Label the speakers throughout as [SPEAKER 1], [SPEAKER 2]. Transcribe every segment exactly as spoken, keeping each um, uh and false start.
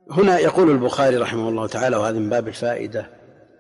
[SPEAKER 1] هنا يقول البخاري رحمه الله تعالى، وهذا من باب الفائدة،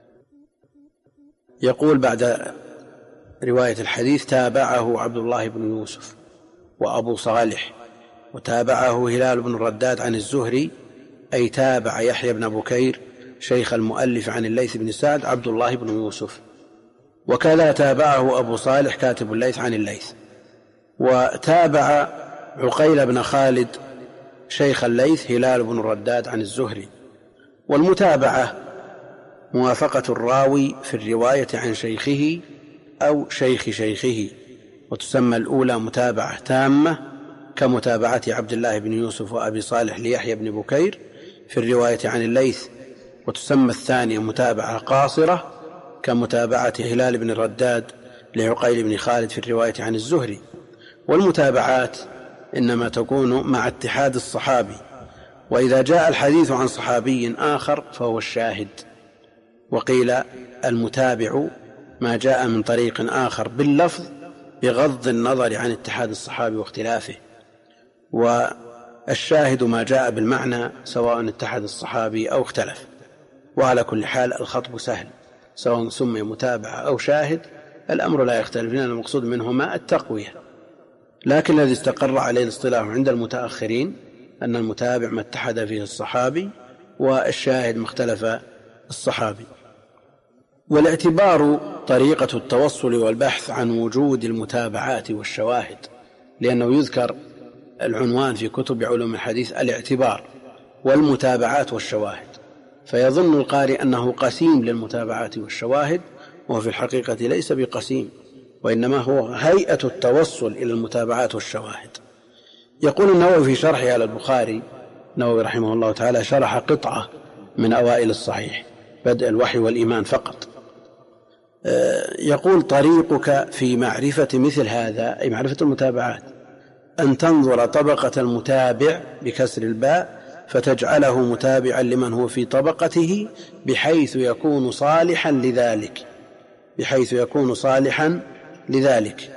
[SPEAKER 1] يقول بعد رواية الحديث: تابعه عبد الله بن يوسف وأبو صالح، وتابعه هلال بن الرداد عن الزهري، أي تابع يحيى بن بكير شيخ المؤلف عن الليث بن سعد عبد الله بن يوسف، وكذا تابعه أبو صالح كاتب الليث عن الليث، وتابع عقيل بن خالد شيخ الليث هلال بن الرداد عن الزهري. والمتابعة موافقة الراوي في الرواية عن شيخه أو شيخ شيخه، وتسمى الأولى متابعة تامة كمتابعة عبد الله بن يوسف وأبي صالح ليحيى بن بكير في الرواية عن الليث، وتسمى الثانية متابعة قاصرة كمتابعة هلال بن الرداد لعقيل بن خالد في الرواية عن الزهري. والمتابعات إنما تكون مع اتحاد الصحابي، وإذا جاء الحديث عن صحابي آخر فهو الشاهد. وقيل المتابع ما جاء من طريق آخر باللفظ بغض النظر عن اتحاد الصحابي واختلافه، والشاهد ما جاء بالمعنى سواء اتحد الصحابي أو اختلف. وعلى كل حال الخطب سهل، سواء سمي متابعة أو شاهد الأمر لا يختلف، لأن المقصود منهما التقوية. لكن الذي استقر عليه الاصطلاح عند المتأخرين أن المتابع ما اتحد فيه الصحابي، والشاهد ما اختلف الصحابي. والاعتبار طريقة التوصل والبحث عن وجود المتابعات والشواهد، لأنه يذكر العنوان في كتب علوم الحديث الاعتبار والمتابعات والشواهد، فيظن القارئ أنه قسيم للمتابعات والشواهد، وفي الحقيقة ليس بقسيم، وإنما هو هيئة التوصل إلى المتابعات والشواهد. يقول النووي في شرحه على البخاري، النووي رحمه الله تعالى شرح قطعة من أوائل الصحيح بدء الوحي والإيمان فقط، يقول: طريقك في معرفة مثل هذا، أي معرفة المتابعات، أن تنظر طبقة المتابع بكسر الباء فتجعله متابعا لمن هو في طبقته بحيث يكون صالحا لذلك بحيث يكون صالحا لذلك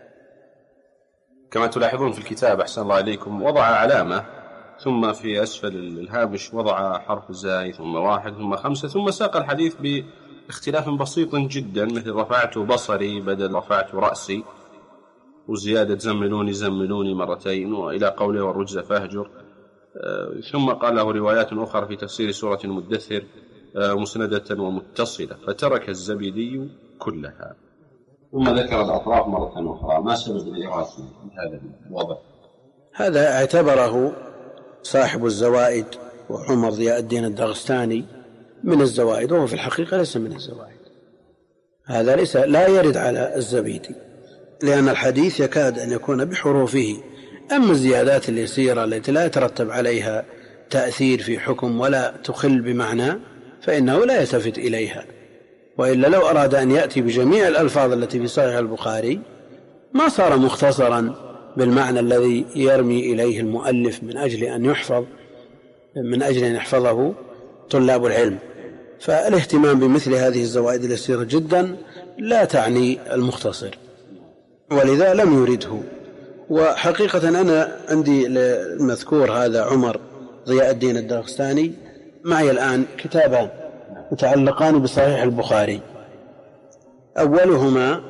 [SPEAKER 2] كما تلاحظون في الكتاب أحسن الله عليكم وضع علامة، ثم في أسفل الهامش وضع حرف زاي، ثم واحد، ثم خمسة، ثم ساق الحديث باختلاف بسيط جدا، مثل رفعت بصري بدل رفعت رأسي، وزيادة زملوني زملوني مرتين، وإلى قوله والرجز فاهجر. ثم قال له روايات أخرى في تفسير سورة المدثر مسندة ومتصلة، فترك الزبيدي كلها. ثم ذكر الأطراف مرة أخرى. ما سبب الإعراض في هذا الوضع؟
[SPEAKER 1] هذا اعتبره صاحب الزوائد وعمر ضياء الدين الدغستاني من الزوائد، وهو في الحقيقة ليس من الزوائد. هذا ليس لا يرد على الزبيدي، لأن الحديث يكاد أن يكون بحروفه. أما الزيادات اليسيرة التي لا يترتب عليها تأثير في حكم ولا تخل بمعنى فإنه لا يلتفت إليها، وإلا لو أراد أن يأتي بجميع الألفاظ التي في صحيح البخاري ما صار مختصرا بالمعنى الذي يرمي إليه المؤلف من أجل أن يحفظ من أجل أن يحفظه طلاب العلم. فالاهتمام بمثل هذه الزوائد اليسيرة جدا لا تعني المختصر، ولذا لم يرده. وحقيقة أنا عندي المذكور هذا عمر ضياء الدين الدغستاني معي الآن كتابان متعلقان بصحيح البخاري، أولهما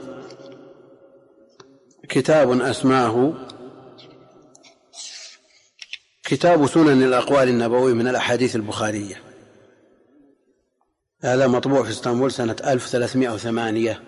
[SPEAKER 1] كتاب أسماه كتاب سنن الأقوال النبوي من الأحاديث البخارية، هذا مطبوع في اسطنبول سنة ألف وثلاثمائة وثمانية،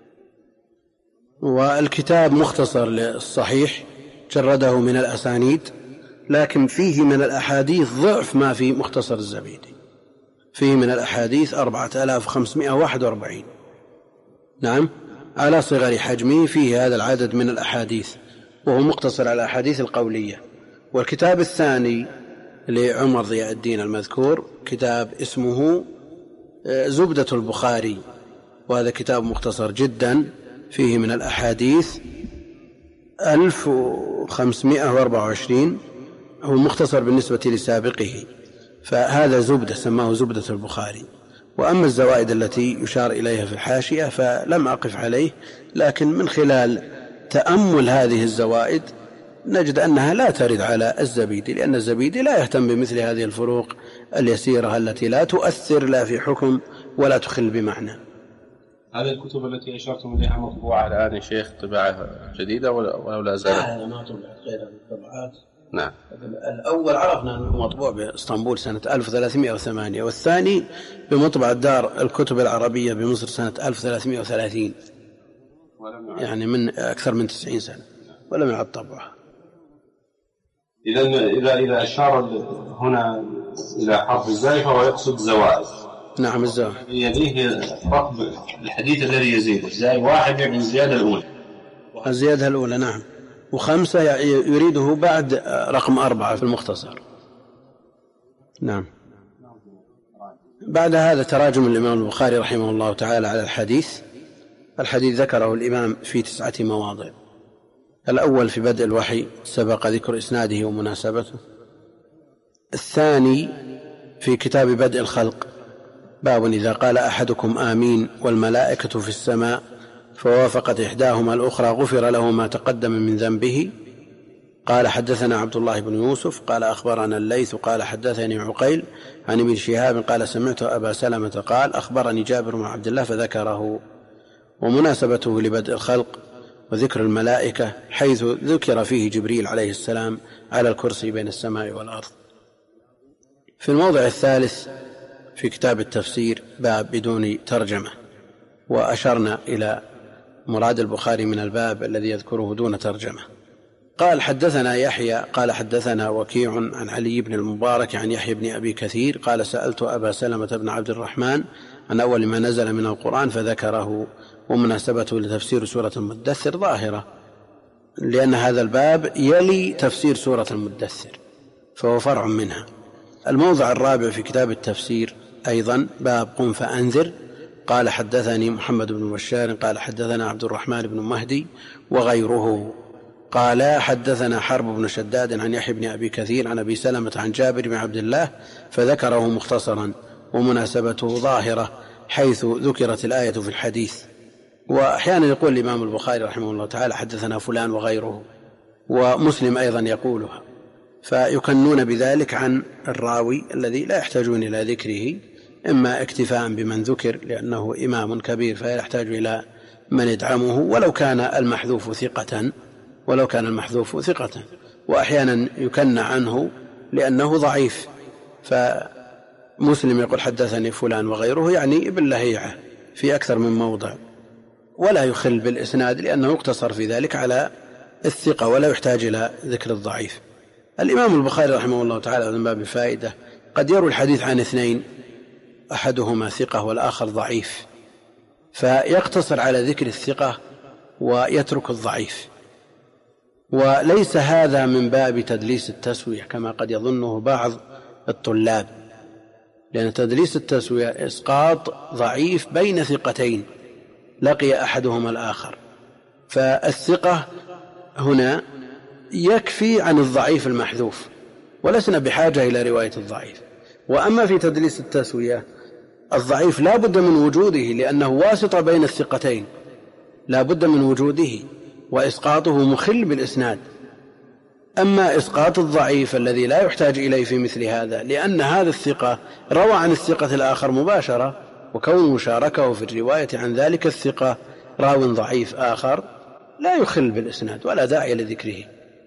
[SPEAKER 1] والكتاب مختصر للصحيح جرده من الأسانيد، لكن فيه من الأحاديث ضعف ما في مختصر الزبيدي، فيه من الأحاديث أربعة آلاف وخمسمائة وواحد وأربعين، نعم على صغر حجمه فيه هذا العدد من الأحاديث، وهو مقتصر على الأحاديث القولية. والكتاب الثاني لعمر ضياء الدين المذكور كتاب اسمه زبدة البخاري، وهذا كتاب مختصر جدا فيه من الأحاديث ألف وخمسمائة وأربعة وعشرين، هو مختصر بالنسبة لسابقه، فهذا زبدة سماه زبدة البخاري. وأما الزوائد التي يشار إليها في الحاشية فلم أقف عليه، لكن من خلال تأمل هذه الزوائد نجد أنها لا ترد على الزبيدي، لأن الزبيدي لا يهتم بمثل هذه الفروق اليسيرة التي لا تؤثر لا في حكم ولا تخل بمعنى.
[SPEAKER 2] هذه الكتب التي أشرتم إليها مطبوعة الآن يا شيخ طباعة جديدة ولا لا زالت؟
[SPEAKER 1] لا ما طبعت غير هذه الطبعات.
[SPEAKER 2] نعم.
[SPEAKER 1] الأول عرفنا أنه مطبوع بإسطنبول سنة ألف وثلاثمائة وثمانية، والثاني بمطبعة دار الكتب العربية بمصر سنة ألف وثلاثمائة وثلاثين، يعني من أكثر من تسعين سنة ولم يعد طبعها.
[SPEAKER 2] إذا إذا إذا أشار هنا إلى حرف الزاي فهو يقصد زوائد.
[SPEAKER 1] نعم الزاي.
[SPEAKER 2] يليه رقم الحديث الذي يزيد الزاي واحد يعني الزيادة الأولى.
[SPEAKER 1] الزيادة الأولى نعم، وخمسة يريده بعد رقم أربعة في المختصر. نعم. بعد هذا تراجم الإمام البخاري رحمه الله تعالى على الحديث. الحديث ذكره الإمام في تسعة مواضع. الأول في بدء الوحي سبق ذكر إسناده ومناسبته. الثاني في كتاب بدء الخلق باب إذا قال أحدكم آمين والملائكة في السماء فوافقت إحداهما الأخرى غفر له ما تقدم من ذنبه. قال حدثنا عبد الله بن يوسف قال أخبرنا الليث قال حدثني عقيل عن ابن شهاب قال سمعت أبا سلمة قال أخبرني جابر بن عبد الله فذكره. ومناسبته لبدء الخلق وذكر الملائكة حيث ذكر فيه جبريل عليه السلام على الكرسي بين السماء والأرض. في الموضع الثالث في كتاب التفسير باب بدون ترجمة، وأشرنا إلى مراد البخاري من الباب الذي يذكره دون ترجمة. قال حدثنا يحيى قال حدثنا وكيع عن علي بن المبارك عن يحيى بن أبي كثير قال سألت أبا سلمة بن عبد الرحمن عن أول ما نزل من القرآن فذكره. ومناسبته لتفسير سورة المدثر ظاهرة، لأن هذا الباب يلي تفسير سورة المدثر فهو فرع منها. الموضع الرابع في كتاب التفسير أيضا باب قم فأنذر. قال حدثني محمد بن بشار قال حدثنا عبد الرحمن بن مهدي وغيره قال حدثنا حرب بن شداد عن يحيى بن أبي كثير عن أبي سلمة عن جابر بن عبد الله فذكره مختصرا. ومناسبته ظاهرة حيث ذكرت الآية في الحديث. وأحيانا يقول الإمام البخاري رحمه الله تعالى حدثنا فلان وغيره، ومسلم أيضا يقولها، فيكنون بذلك عن الراوي الذي لا يحتاجون إلى ذكره، إما اكتفاء بمن ذكر لأنه إمام كبير فلا يحتاج إلى من يدعمه ولو كان المحذوف ثقة ولو كان المحذوف ثقة وأحيانا يكن عنه لأنه ضعيف. فمسلم يقول حدثني فلان وغيره يعني ابن لهيعة في أكثر من موضع، ولا يخل بالإسناد لأنه يقتصر في ذلك على الثقة ولا يحتاج إلى ذكر الضعيف. الإمام البخاري رحمه الله تعالى من باب الفائدة قد يروي الحديث عن اثنين أحدهما ثقة والآخر ضعيف، فيقتصر على ذكر الثقة ويترك الضعيف. وليس هذا من باب تدليس التسوية كما قد يظنه بعض الطلاب، لأن تدليس التسوية إسقاط ضعيف بين ثقتين لقي أحدهما الآخر، فالثقة هنا يكفي عن الضعيف المحذوف ولسنا بحاجة إلى رواية الضعيف. وأما في تدليس التسوية الضعيف لا بد من وجوده لأنه واسطة بين الثقتين، لا بد من وجوده وإسقاطه مخل بالإسناد. أما إسقاط الضعيف الذي لا يحتاج إليه في مثل هذا لأن هذا الثقة روى عن الثقة الآخر مباشرة، وكون مشاركه في الرواية عن ذلك الثقة راو ضعيف آخر لا يخل بالإسناد ولا داعي لذكره.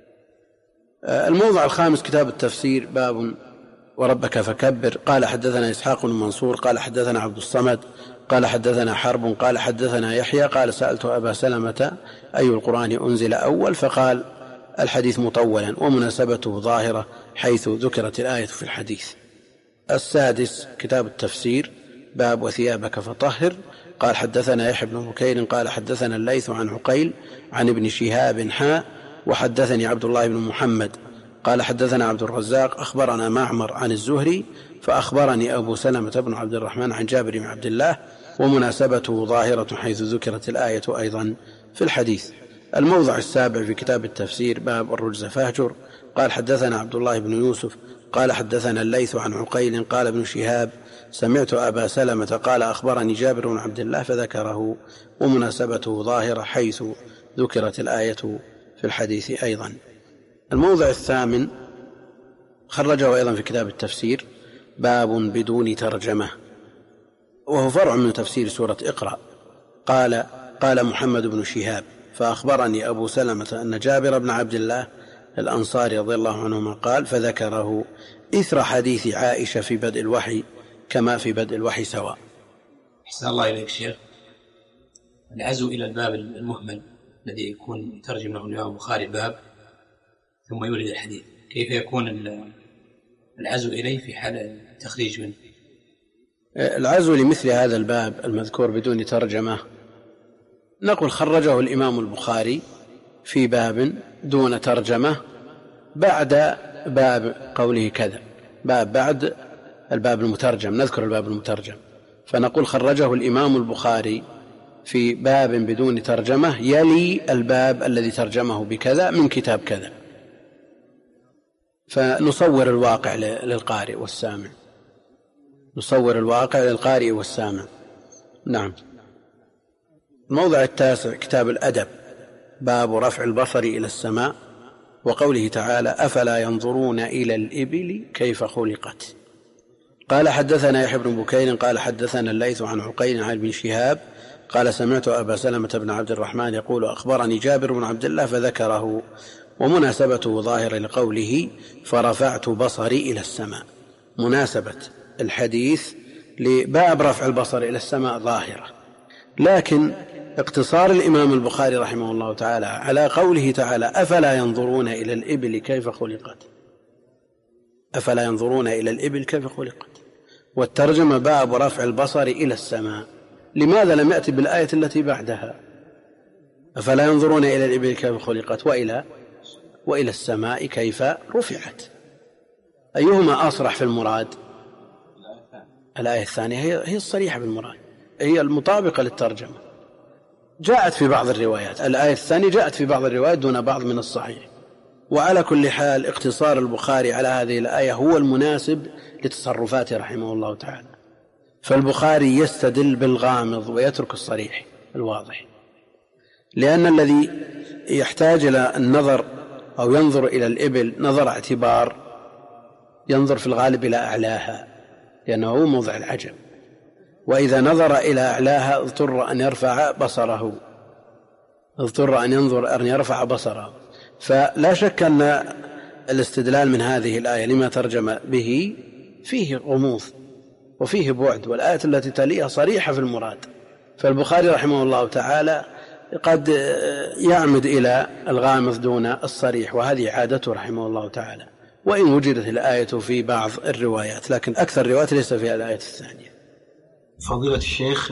[SPEAKER 1] الموضع الخامس كتاب التفسير باب وربك فكبر. قال حدثنا إسحاق بن منصور قال حدثنا عبد الصمد قال حدثنا حرب قال حدثنا يحيى قال سألت أبا سلمة أي القرآن أنزل أول فقال الحديث مطولا ومناسبته ظاهرة حيث ذكرت الآية في الحديث. السادس كتاب التفسير باب وثيابك فطهر. قال حدثنا يحيى بن بكير قال حدثنا الليث عن عقيل عن ابن شهاب حاء وحدثني عبد الله بن محمد قال حدثنا عبد الرزاق أخبرنا معمر عن الزهري فأخبرني أبو سلمة بن عبد الرحمن عن جابر بن عبد الله ومناسبته ظاهرة حيث ذكرت الآية أيضا في الحديث. الموضع السابع في كتاب التفسير باب الرجز فاهجر. قال حدثنا عبد الله بن يوسف قال حدثنا الليث عن عقيل قال ابن شهاب سمعت أبا سلمة قال أخبرني جابر بن عبد الله فذكره ومناسبته ظاهرة حيث ذكرت الآية في الحديث أيضا. الموضع الثامن خرجه أيضا في كتاب التفسير، باب بدون ترجمة، وهو فرع من تفسير سورة اقرأ. قال قال محمد بن شهاب فأخبرني أبو سلمة أن جابر بن عبد الله الأنصاري رضي الله عنهما قال فذكره إثر حديث عائشة في بدء الوحي كما في بدء الوحي سواء.
[SPEAKER 3] أحسن الله إليك شيخ. العزو إلى الباب المهمل الذي يكون يترجم له الإمام البخاري الباب ثم يورد الحديث، كيف يكون العزو إليه في حال التخريج منه؟
[SPEAKER 1] العزو لمثل هذا الباب المذكور بدون ترجمة نقول خرجه الإمام البخاري في باب دون ترجمة بعد باب قوله كذا، باب بعد الباب المترجم، نذكر الباب المترجم، فنقول خرجه الإمام البخاري في باب بدون ترجمة يلي الباب الذي ترجمه بكذا من كتاب كذا، فنصور الواقع للقارئ والسامع، نصور الواقع للقارئ والسامع. نعم. الموضع التاسع كتاب الأدب، باب رفع البصر إلى السماء وقوله تعالى أفلا ينظرون إلى الإبل كيف خلقت. قال حدثنا يحيى بن بكير قال حدثنا الليث عن عقيل عن ابن شهاب قال سمعت أبا سلمة بن عبد الرحمن يقول أخبرني جابر بن عبد الله فذكره، ومناسبته ظاهرة لقوله فرفعت بصري إلى السماء، مناسبة الحديث لباب رفع البصر إلى السماء ظاهرة، لكن اقتصار الإمام البخاري رحمه الله تعالى على قوله تعالى أفلا ينظرون إلى الإبل كيف خلقت، أفلا ينظرون إلى الإبل كيف خلقت، والترجمة باب رفع البصر إلى السماء، لماذا لم يأتي بالآية التي بعدها أفلا ينظرون إلى الإبل كيف خلقت وإلى وإلى السماء كيف رفعت؟ أيهما أصرح في المراد؟ الآية الثانية هي الصريحة بالمراد، هي المطابقة للترجمة، جاءت في بعض الروايات، الآية الثانية جاءت في بعض الروايات دون بعض من الصحيح. وعلى كل حال اقتصار البخاري على هذه الآية هو المناسب لتصرفاته رحمه الله تعالى، فالبخاري يستدل بالغامض ويترك الصريح الواضح، لأن الذي يحتاج إلى النظر أو ينظر إلى الإبل نظر اعتبار ينظر في الغالب إلى أعلاها لأنه هو موضع العجب، وإذا نظر إلى أعلاها اضطر أن يرفع بصره، اضطر أن ينظر أن يرفع بصره. فلا شك أن الاستدلال من هذه الآية لما ترجم به فيه غموض وفيه بعد، والآية التي تليها صريحة في المراد، فالبخاري رحمه الله تعالى قد يعمد إلى الغامض دون الصريح، وهذه عادته رحمه الله تعالى، وإن وجدت الآية في بعض الروايات، لكن أكثر الروايات ليس فيها الآية الثانية.
[SPEAKER 4] فضيلة الشيخ،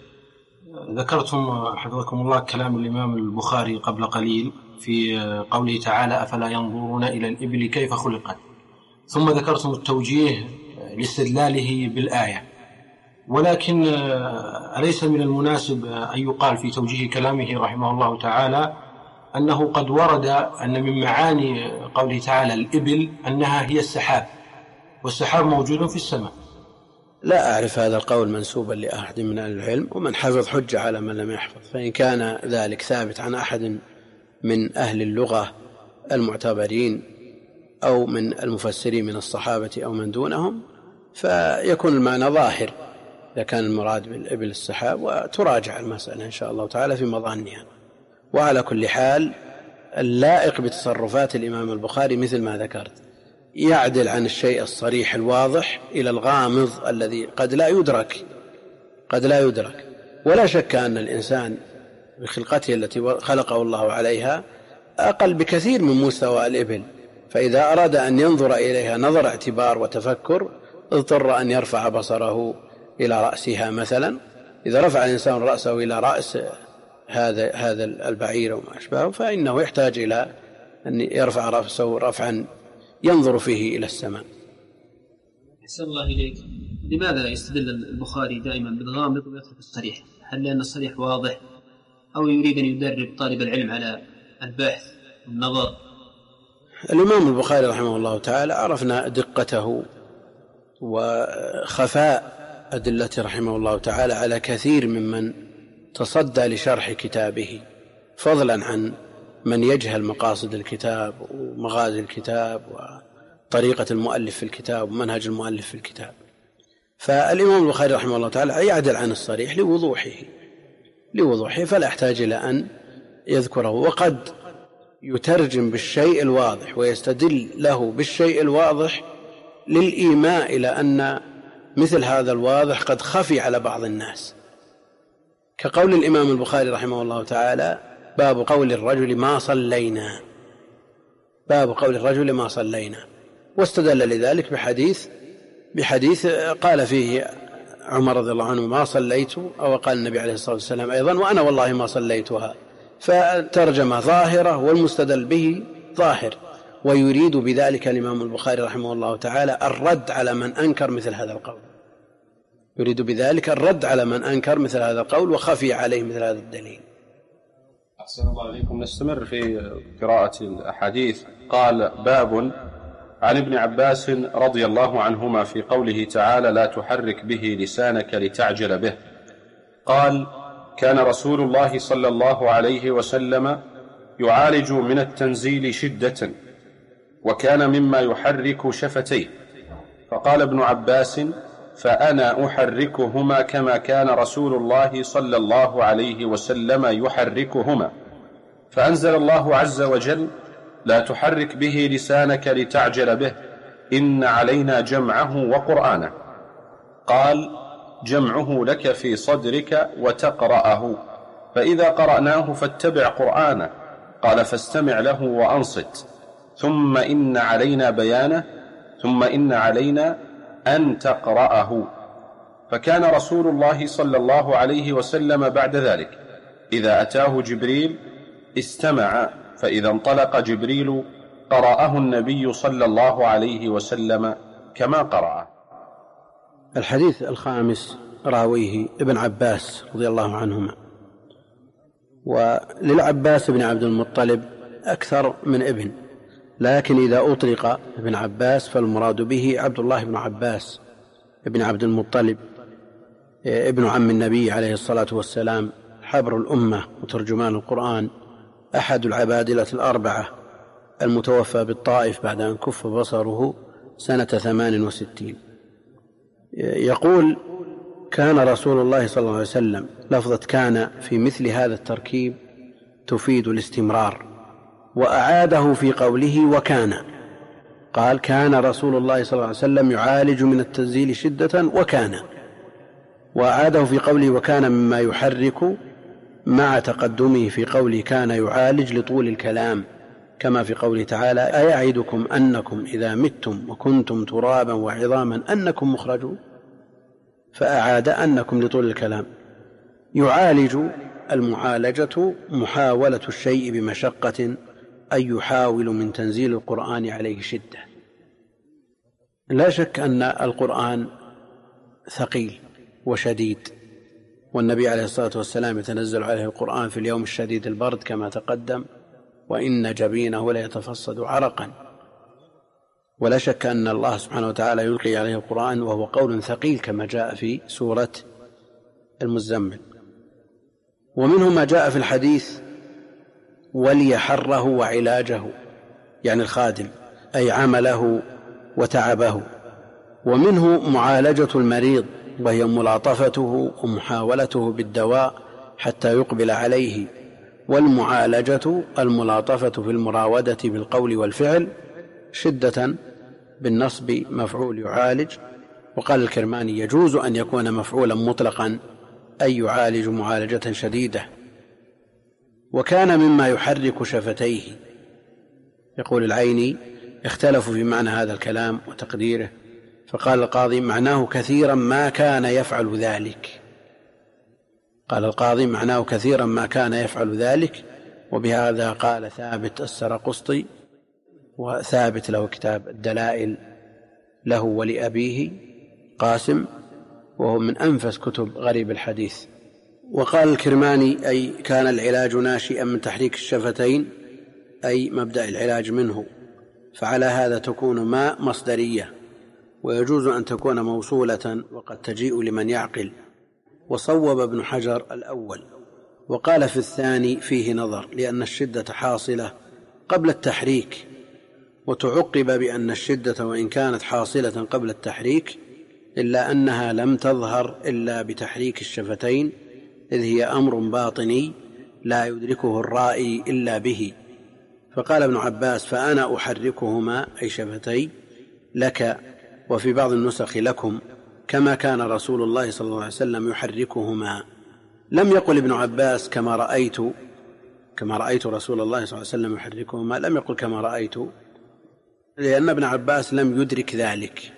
[SPEAKER 4] ذكرتم حفظكم الله كلام الإمام البخاري قبل قليل في قوله تعالى أفلا ينظرون إلى الإبل كيف خلقت، ثم ذكرتم التوجيه لاستدلاله بالآية، ولكن أليس من المناسب أن يقال في توجيه كلامه رحمه الله تعالى أنه قد ورد أن من معاني قوله تعالى الإبل أنها هي السحاب، والسحاب موجود في السماء؟
[SPEAKER 1] لا أعرف هذا القول منسوبا لأحد من أهل العلم، ومن حفظ حجة على من لم يحفظ، فإن كان ذلك ثابت عن أحد من أهل اللغة المعتبرين أو من المفسرين من الصحابة أو من دونهم فيكون المعنى ظاهر إذا كان المراد بالإبل السحاب، وتراجع المسألة إن شاء الله تعالى في مظانها. وعلى كل حال اللائق بتصرفات الإمام البخاري مثل ما ذكرت، يعدل عن الشيء الصريح الواضح إلى الغامض الذي قد لا يدرك قد لا يدرك ولا شك أن الإنسان بخلقته التي خلقه الله عليها أقل بكثير من مستوى الإبل، فإذا أراد أن ينظر إليها نظر اعتبار وتفكر اضطر أن يرفع بصره إلى رأسها مثلا. إذا رفع الإنسان رأسه إلى رأس هذا هذا البعير وما أشبهه فإنه يحتاج إلى أن يرفع رأسه رفعا ينظر فيه إلى السماء.
[SPEAKER 3] أحسن الله إليك. لماذا يستدل البخاري دائما بالغامض ويترك الصريح؟ هل لأن الصريح واضح أو يريد أن يدرب طالب العلم على البحث والنظر؟
[SPEAKER 1] الإمام البخاري رحمه الله تعالى عرفنا دقته وخفاء أدلته رحمه الله تعالى على كثير ممن تصدى لشرح كتابه، فضلا عن من يجهل مقاصد الكتاب ومغازي الكتاب وطريقة المؤلف في الكتاب ومنهج المؤلف في الكتاب. فالإمام البخاري رحمه الله تعالى يعدل عن الصريح لوضوحه لوضوحه فلا يحتاج إلى أن يذكره، وقد يترجم بالشيء الواضح ويستدل له بالشيء الواضح للإيماء إلى أن مثل هذا الواضح قد خفي على بعض الناس، كقول الإمام البخاري رحمه الله تعالى: باب قول الرجل ما صلينا، باب قول الرجل ما صلينا، واستدل لذلك بحديث بحديث قال فيه عمر رضي الله عنه: ما صليت، أو قال النبي عليه الصلاة والسلام أيضا: وأنا والله ما صليتها. فترجم ظاهرة والمستدل به ظاهر، ويريد بذلك الإمام البخاري رحمه الله تعالى الرد على من أنكر مثل هذا القول، يريد بذلك الرد على من أنكر مثل هذا القول وخفي عليه مثل هذا الدليل.
[SPEAKER 2] أحسن الله عليكم. نستمر في قراءة الأحاديث. قال: باب عن ابن عباس رضي الله عنهما في قوله تعالى: لا تحرك به لسانك لتعجل به. قال: كان رسول الله صلى الله عليه وسلم يعالج من التنزيل شدة، وكان مما يحرك شفتيه. فقال ابن عباس: فأنا أحركهما كما كان رسول الله صلى الله عليه وسلم يحركهما. فأنزل الله عز وجل: لا تحرك به لسانك لتعجل به، إن علينا جمعه وقرآنه. قال: جمعه لك في صدرك وتقرأه، فإذا قرأناه فاتبع قرآنه. قال: فاستمع له وأنصت، ثم إن علينا بيانه، ثم إن علينا أن تقرأه. فكان رسول الله صلى الله عليه وسلم بعد ذلك إذا أتاه جبريل استمع، فإذا انطلق جبريل قرأه النبي صلى الله عليه وسلم كما قرأه.
[SPEAKER 1] الحديث الخامس راويه ابن عباس رضي الله عنهما. وللعباس بن عبد المطلب أكثر من ابن، لكن إذا أطلق ابن عباس فالمراد به عبد الله بن عباس ابن عبد المطلب ابن عم النبي عليه الصلاة والسلام، حبر الأمة وترجمان القرآن، أحد العبادلة الأربعة، المتوفى بالطائف بعد أن كف بصره سنة ثمان وستين. يقول: كان رسول الله صلى الله عليه وسلم، لفظة كان في مثل هذا التركيب تفيد الاستمرار، وأعاده في قوله وكان، قال: كان رسول الله صلى الله عليه وسلم يعالج من التنزيل شدة وكان، وأعاده في قوله وكان مما يحرك، مع تقدمه في قوله كان يعالج لطول الكلام، كما في قوله تعالى: أيعدكم أنكم إذا متم وكنتم ترابا وعظاما أنكم مخرجون، فأعاد أنكم لطول الكلام. يعالج، المعالجة محاولة الشيء بمشقة، أي يحاول من تنزيل القرآن عليه شدة. لا شك أن القرآن ثقيل وشديد، والنبي عليه الصلاة والسلام يتنزل عليه القرآن في اليوم الشديد البرد كما تقدم: وإن جبينه ليتفصد عرقا. ولا شك أن الله سبحانه وتعالى يلقي عليه القرآن وهو قول ثقيل كما جاء في سورة المزمل. ومنه ما جاء في الحديث: وليحره وعلاجه، يعني الخادم، أي عمله وتعبه. ومنه معالجة المريض، وهي ملاطفته ومحاولته بالدواء حتى يقبل عليه. والمعالجة الملاطفة في المراودة بالقول والفعل، شدة بالنصب مفعول يعالج. وقال الكرماني: يجوز أن يكون مفعولا مطلقا، أي يعالج معالجة شديدة. وكان مما يحرك شفتيه. يقول العيني: اختلفوا في معنى هذا الكلام وتقديره، فقال القاضي: معناه كثيرا ما كان يفعل ذلك. قال القاضي: معناه كثيرا ما كان يفعل ذلك. وبهذا قال ثابت السرقسطي، وثابت له كتاب الدلائل له ولأبيه قاسم، وهو من أنفس كتب غريب الحديث. وقال الكرماني: أي كان العلاج ناشئا من تحريك الشفتين، أي مبدأ العلاج منه. فعلى هذا تكون ما مصدرية، ويجوز أن تكون موصولة، وقد تجيء لمن يعقل. وصوب ابن حجر الأول، وقال في الثاني فيه نظر، لأن الشدة حاصلة قبل التحريك، وتعقب بأن الشدة وإن كانت حاصلة قبل التحريك إلا أنها لم تظهر إلا بتحريك الشفتين، إذ هي أمر باطني لا يدركه الرائي إلا به. فقال ابن عباس: فأنا أحركهما أي شفتي لك، وفي بعض النسخ لكم، كما كان رسول الله صلى الله عليه وسلم يحركهما. لم يقل ابن عباس كما رأيت كما رأيت رسول الله صلى الله عليه وسلم يحركهما، لم يقل كما رأيت، لأن ابن عباس لم يدرك ذلك.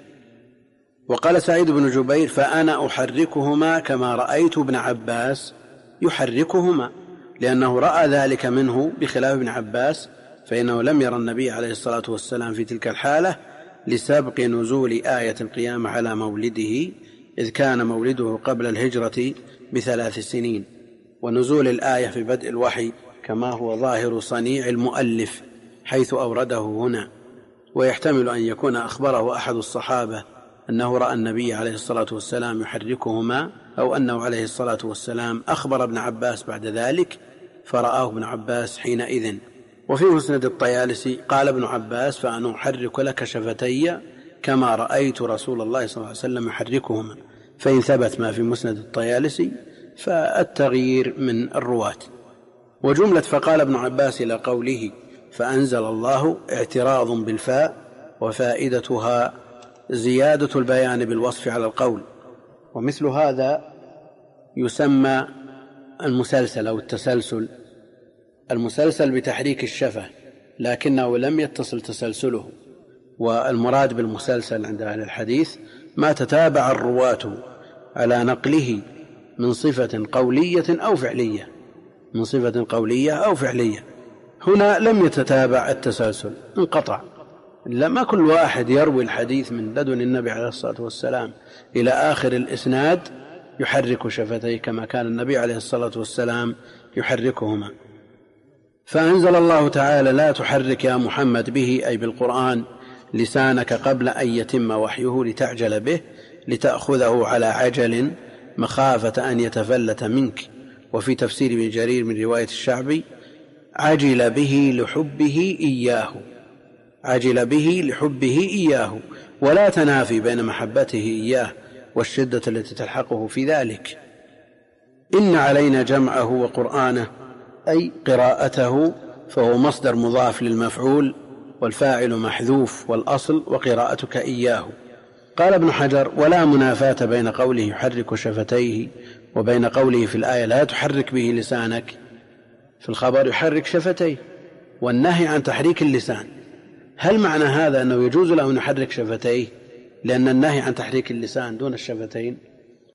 [SPEAKER 1] وقال سعيد بن جبير: فأنا أحركهما كما رأيت ابن عباس يحركهما، لأنه رأى ذلك منه بخلاف ابن عباس، فإنه لم يرى النبي عليه الصلاة والسلام في تلك الحالة لسبق نزول آية القيامة على مولده، إذ كان مولده قبل الهجرة بثلاث سنين، ونزول الآية في بدء الوحي كما هو ظاهر صنيع المؤلف حيث أورده هنا. ويحتمل أن يكون أخبره أحد الصحابة أنه رأى النبي عليه الصلاة والسلام يحركهما، أو أنه عليه الصلاة والسلام أخبر ابن عباس بعد ذلك فرآه ابن عباس حينئذ. وفي مسند الطيالسي قال ابن عباس: فأنا أحرك لك شفتي كما رأيت رسول الله صلى الله عليه وسلم يحركهما. فإن ثبت ما في مسند الطيالسي فالتغيير من الرواة. وجملة فقال ابن عباس إلى قوله فأنزل الله اعتراض بالفاء، وفائدتها زيادة البيان بالوصف على القول، ومثل هذا يسمى المسلسل أو التسلسل. المسلسل بتحريك الشفة لكنه لم يتصل تسلسله، والمراد بالمسلسل عند أهل الحديث ما تتابع الرواة على نقله من صفة قولية أو فعلية من صفة قولية أو فعلية. هنا لم يتتابع التسلسل، انقطع. لما كل واحد يروي الحديث من لدن النبي عليه الصلاة والسلام إلى آخر الإسناد يحرك شفتيه كما كان النبي عليه الصلاة والسلام يحركهما. فأنزل الله تعالى: لا تحرك يا محمد به أي بالقرآن لسانك قبل أن يتم وحيه لتعجل به، لتأخذه على عجل مخافة أن يتفلت منك. وفي تفسير ابن جرير من رواية الشعبي: عجل به لحبه إياه عجل به لحبه إياه ولا تنافي بين محبته إياه والشدة التي تلحقه في ذلك. إن علينا جمعه وقرآنه أي قراءته، فهو مصدر مضاف للمفعول، والفاعل محذوف، والأصل وقراءتك إياه. قال ابن حجر: ولا منافاة بين قوله يحرك شفتيه وبين قوله في الآية لا تحرك به لسانك. في الخبر يحرك شفتيه، والنهي عن تحريك اللسان. هل معنى هذا أنه يجوز له أن يحرك شفتيه لأن النهي عن تحريك اللسان دون الشفتين؟